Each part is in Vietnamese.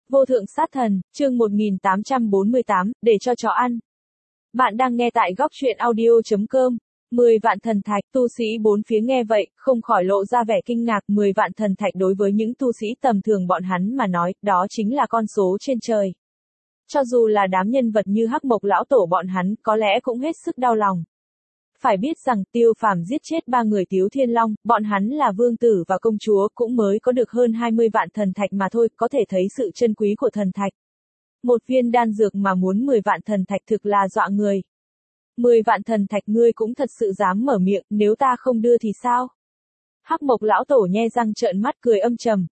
Vô thượng sát thần, chương 1848, để cho chó ăn. Bạn đang nghe tại góc truyện audio.com. 10 vạn thần thạch, tu sĩ bốn phía nghe vậy, không khỏi lộ ra vẻ kinh ngạc. 10 vạn thần thạch đối với những tu sĩ tầm thường bọn hắn mà nói, đó chính là con số trên trời. Cho dù là đám nhân vật như Hắc Mộc lão tổ bọn hắn, có lẽ cũng hết sức đau lòng. Phải biết rằng Tiêu Phàm giết chết 3 người Tiếu Thiên Long, bọn hắn là vương tử và công chúa cũng mới có được hơn 20 vạn thần thạch mà thôi, có thể thấy sự chân quý của thần thạch. Một viên đan dược mà muốn 10 vạn thần thạch thực là dọa người. 10 vạn thần thạch ngươi cũng thật sự dám mở miệng, nếu ta không đưa thì sao? Hắc Mộc lão tổ nhe răng trợn mắt cười âm trầm.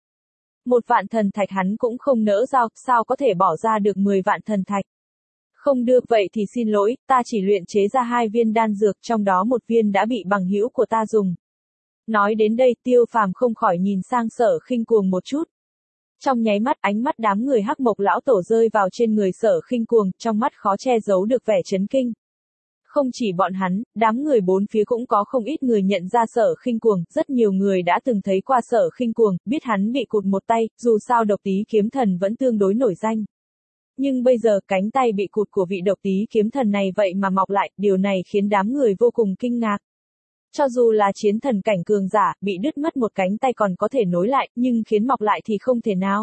1 vạn thần thạch hắn cũng không nỡ giao, sao có thể bỏ ra được 10 vạn thần thạch? Không được vậy thì xin lỗi, ta chỉ luyện chế ra 2 viên đan dược, trong đó 1 viên đã bị bằng hữu của ta dùng. Nói đến đây, Tiêu Phàm không khỏi nhìn sang Sở Khinh Cuồng một chút. Trong nháy mắt, ánh mắt đám người Hắc Mộc lão tổ rơi vào trên người Sở Khinh Cuồng, trong mắt khó che giấu được vẻ chấn kinh. Không chỉ bọn hắn, đám người bốn phía cũng có không ít người nhận ra Sở Khinh Cuồng, rất nhiều người đã từng thấy qua Sở Khinh Cuồng, biết hắn bị cụt một tay, dù sao Độc Tý kiếm thần vẫn tương đối nổi danh. Nhưng bây giờ cánh tay bị cụt của vị Độc Tý kiếm thần này vậy mà mọc lại, điều này khiến đám người vô cùng kinh ngạc. Cho dù là chiến thần cảnh cường giả, bị đứt mất một cánh tay còn có thể nối lại, nhưng khiến mọc lại thì không thể nào.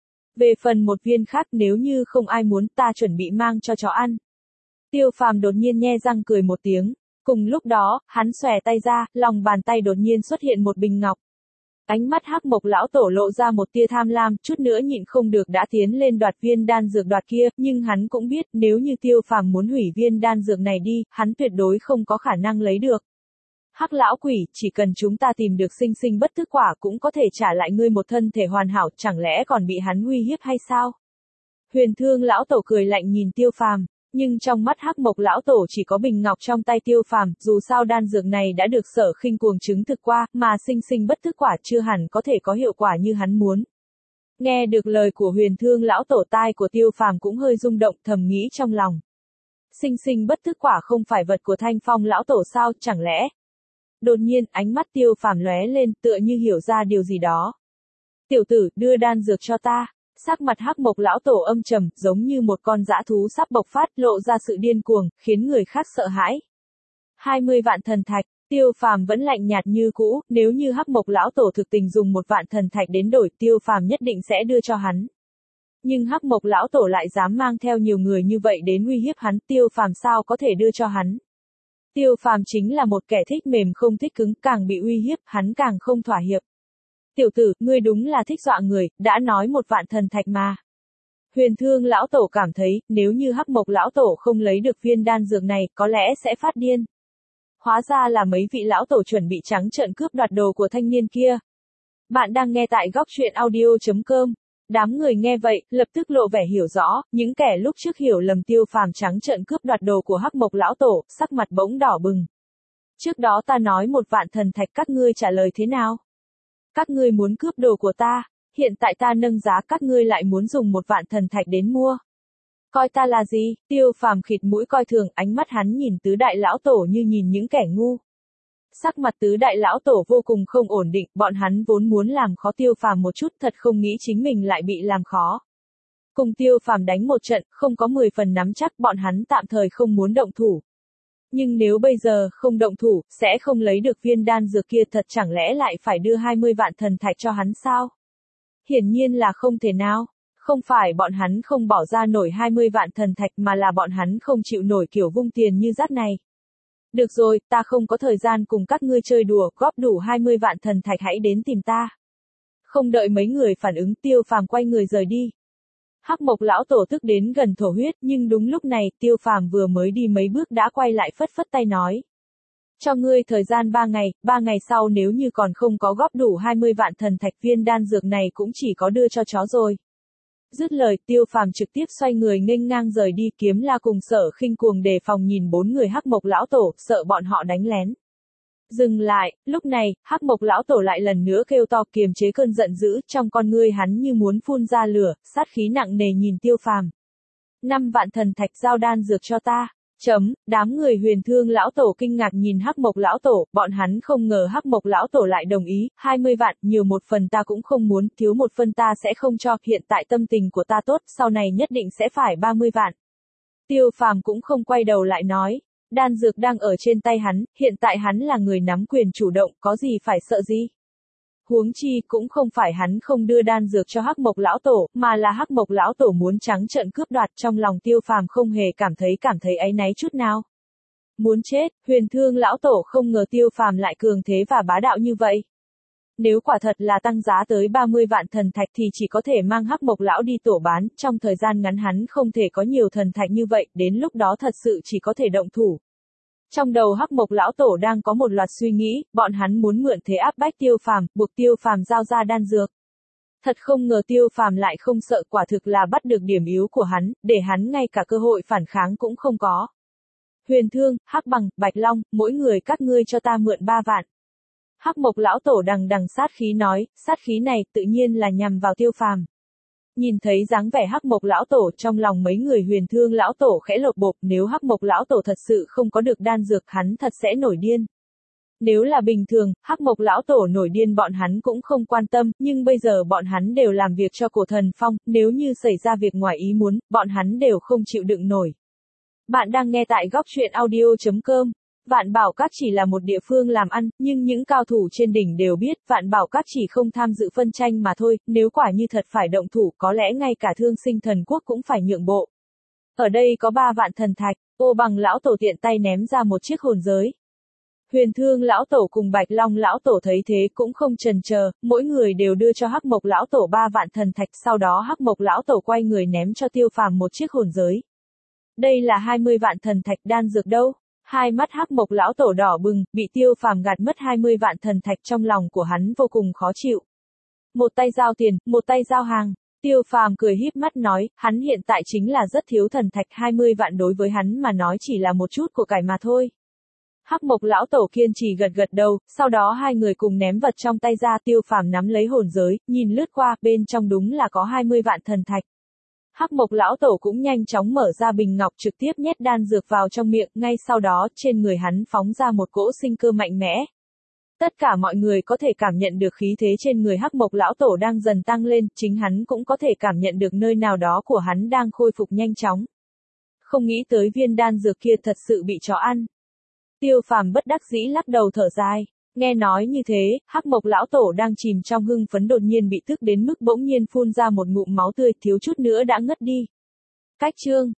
Về phần 1 viên khác, nếu như không ai muốn, ta chuẩn bị mang cho chó ăn. Tiêu Phàm đột nhiên nhe răng cười một tiếng. Cùng lúc đó, hắn xòe tay ra, lòng bàn tay đột nhiên xuất hiện một bình ngọc. Ánh mắt Hắc Mộc lão tổ lộ ra một tia tham lam, chút nữa nhịn không được đã tiến lên đoạt viên đan dược đoạt kia, nhưng hắn cũng biết, nếu như Tiêu Phàm muốn hủy viên đan dược này đi, hắn tuyệt đối không có khả năng lấy được. Hắc lão quỷ, chỉ cần chúng ta tìm được sinh sinh bất tức quả cũng có thể trả lại ngươi một thân thể hoàn hảo, chẳng lẽ còn bị hắn uy hiếp hay sao? Huyền Thương lão tổ cười lạnh nhìn Tiêu Phàm. Nhưng trong mắt Hắc Mộc lão tổ chỉ có bình ngọc trong tay Tiêu Phàm, dù sao đan dược này đã được Sở Khinh Cuồng chứng thực qua, mà sinh sinh bất tức quả chưa hẳn có thể có hiệu quả như hắn muốn. Nghe được lời của Huyền Thương lão tổ, tai của Tiêu Phàm cũng hơi rung động, thầm nghĩ trong lòng. Sinh sinh bất tức quả không phải vật của Thanh Phong lão tổ sao, chẳng lẽ? Đột nhiên, ánh mắt Tiêu Phàm lóe lên, tựa như hiểu ra điều gì đó. Tiểu tử, đưa đan dược cho ta. Sắc mặt Hắc Mộc lão tổ âm trầm, giống như một con dã thú sắp bộc phát, lộ ra sự điên cuồng, khiến người khác sợ hãi. 20 vạn thần thạch, Tiêu Phàm vẫn lạnh nhạt như cũ, nếu như Hắc Mộc lão tổ thực tình dùng 1 vạn thần thạch đến đổi, Tiêu Phàm nhất định sẽ đưa cho hắn. Nhưng Hắc Mộc lão tổ lại dám mang theo nhiều người như vậy đến uy hiếp hắn, Tiêu Phàm sao có thể đưa cho hắn. Tiêu Phàm chính là một kẻ thích mềm không thích cứng, càng bị uy hiếp, hắn càng không thỏa hiệp. Tiểu tử, ngươi đúng là thích dọa người, đã nói 1 vạn thần thạch mà. Huyền Thương lão tổ cảm thấy, nếu như Hắc Mộc lão tổ không lấy được viên đan dược này, có lẽ sẽ phát điên. Hóa ra là mấy vị lão tổ chuẩn bị trắng trợn cướp đoạt đồ của thanh niên kia. Bạn đang nghe tại góc truyện audio.com. Đám người nghe vậy, lập tức lộ vẻ hiểu rõ, những kẻ lúc trước hiểu lầm Tiêu Phàm trắng trợn cướp đoạt đồ của Hắc Mộc lão tổ, sắc mặt bỗng đỏ bừng. Trước đó ta nói 1 vạn thần thạch, các ngươi trả lời thế nào? Các ngươi muốn cướp đồ của ta, hiện tại ta nâng giá, các ngươi lại muốn dùng 1 vạn thần thạch đến mua. Coi ta là gì? Tiêu Phàm khịt mũi coi thường, ánh mắt hắn nhìn tứ đại lão tổ như nhìn những kẻ ngu. Sắc mặt tứ đại lão tổ vô cùng không ổn định, bọn hắn vốn muốn làm khó Tiêu Phàm một chút, thật không nghĩ chính mình lại bị làm khó. Cùng Tiêu Phàm đánh một trận, không có 10 phần nắm chắc, bọn hắn tạm thời không muốn động thủ. Nhưng nếu bây giờ không động thủ, sẽ không lấy được viên đan dược kia, thật chẳng lẽ lại phải đưa 20 vạn thần thạch cho hắn sao? Hiển nhiên là không thể nào. Không phải bọn hắn không bỏ ra nổi 20 vạn thần thạch mà là bọn hắn không chịu nổi kiểu vung tiền như rác này. Được rồi, ta không có thời gian cùng các ngươi chơi đùa, góp đủ 20 vạn thần thạch hãy đến tìm ta. Không đợi mấy người phản ứng, Tiêu Phàm quay người rời đi. Hắc Mộc lão tổ tức đến gần thổ huyết, nhưng đúng lúc này, Tiêu Phàm vừa mới đi mấy bước đã quay lại phất phất tay nói. Cho ngươi thời gian 3 ngày sau nếu như còn không có góp đủ 20 vạn thần thạch, viên đan dược này cũng chỉ có đưa cho chó rồi. Dứt lời, Tiêu Phàm trực tiếp xoay người nghênh ngang rời đi, Kiếm La cùng Sở Khinh Cuồng đề phòng nhìn 4 người Hắc Mộc lão tổ, sợ bọn họ đánh lén. Dừng lại, lúc này, Hắc Mộc lão tổ lại lần nữa kêu to, kiềm chế cơn giận dữ, trong con ngươi hắn như muốn phun ra lửa, sát khí nặng nề nhìn Tiêu Phàm. 5 vạn thần thạch, giao đan dược cho ta. Đám người Huyền Thương lão tổ kinh ngạc nhìn Hắc Mộc lão tổ, bọn hắn không ngờ Hắc Mộc lão tổ lại đồng ý, 20 vạn, nhiều một phần ta cũng không muốn, thiếu một phần ta sẽ không cho, hiện tại tâm tình của ta tốt, sau này nhất định sẽ phải 30 vạn. Tiêu Phàm cũng không quay đầu lại nói, đan dược đang ở trên tay hắn, hiện tại hắn là người nắm quyền chủ động, có gì phải sợ gì. Huống chi, cũng không phải hắn không đưa đan dược cho Hắc Mộc lão tổ, mà là Hắc Mộc lão tổ muốn trắng trợn cướp đoạt, trong lòng Tiêu Phàm không hề cảm thấy áy náy chút nào. Muốn chết, Huyền Thương lão tổ không ngờ Tiêu Phàm lại cường thế và bá đạo như vậy. Nếu quả thật là tăng giá tới 30 vạn thần thạch thì chỉ có thể mang Hắc Mộc lão đi tổ bán, trong thời gian ngắn hắn không thể có nhiều thần thạch như vậy, đến lúc đó thật sự chỉ có thể động thủ. Trong đầu Hắc Mộc lão tổ đang có một loạt suy nghĩ, bọn hắn muốn mượn thế áp bách Tiêu Phàm, buộc Tiêu Phàm giao ra đan dược. Thật không ngờ Tiêu Phàm lại không sợ, quả thực là bắt được điểm yếu của hắn, để hắn ngay cả cơ hội phản kháng cũng không có. Huyền Thương, Hắc Bằng, Bạch Long, mỗi người các ngươi cho ta mượn 3 vạn. Hắc Mộc lão tổ đằng đằng sát khí nói, sát khí này tự nhiên là nhằm vào Tiêu Phàm. Nhìn thấy dáng vẻ Hắc Mộc lão tổ, trong lòng mấy người Huyền Thương lão tổ khẽ lột bột, nếu Hắc Mộc lão tổ thật sự không có được đan dược, hắn thật sẽ nổi điên. Nếu là bình thường, Hắc Mộc lão tổ nổi điên bọn hắn cũng không quan tâm, nhưng bây giờ bọn hắn đều làm việc cho Cổ Thần Phong, nếu như xảy ra việc ngoài ý muốn, bọn hắn đều không chịu đựng nổi. Bạn đang nghe tại góc truyện audio.com. Vạn Bảo Các chỉ là một địa phương làm ăn, nhưng những cao thủ trên đỉnh đều biết, Vạn Bảo Các chỉ không tham dự phân tranh mà thôi, nếu quả như thật phải động thủ, có lẽ ngay cả Thương Sinh Thần Quốc cũng phải nhượng bộ. Ở đây có 3 vạn thần thạch, Ô Bằng lão tổ tiện tay ném ra một chiếc hồn giới. Huyền Thương lão tổ cùng Bạch Long lão tổ thấy thế cũng không chần chờ, mỗi người đều đưa cho Hắc Mộc lão tổ 3 vạn thần thạch, sau đó Hắc Mộc lão tổ quay người ném cho Tiêu Phàm một chiếc hồn giới. Đây là 20 vạn thần thạch, đan dược đâu? Hai mắt Hắc Mộc lão tổ đỏ bừng, bị Tiêu Phàm gạt mất 20 vạn thần thạch, trong lòng của hắn vô cùng khó chịu. Một tay giao tiền, một tay giao hàng. Tiêu Phàm cười híp mắt nói, hắn hiện tại chính là rất thiếu thần thạch, 20 vạn đối với hắn mà nói chỉ là một chút của cải mà thôi. Hắc Mộc lão tổ kiên trì gật gật đầu, sau đó hai người cùng ném vật trong tay ra, Tiêu Phàm nắm lấy hồn giới, nhìn lướt qua, bên trong đúng là có 20 vạn thần thạch. Hắc Mộc lão tổ cũng nhanh chóng mở ra bình ngọc, trực tiếp nhét đan dược vào trong miệng, ngay sau đó, trên người hắn phóng ra một cỗ sinh cơ mạnh mẽ. Tất cả mọi người có thể cảm nhận được khí thế trên người Hắc Mộc lão tổ đang dần tăng lên, chính hắn cũng có thể cảm nhận được nơi nào đó của hắn đang khôi phục nhanh chóng. Không nghĩ tới viên đan dược kia thật sự bị chó ăn. Tiêu Phàm bất đắc dĩ lắc đầu thở dài. Nghe nói như thế, Hắc Mộc lão tổ đang chìm trong hưng phấn đột nhiên bị tức đến mức bỗng nhiên phun ra một ngụm máu tươi, thiếu chút nữa đã ngất đi. Cách chương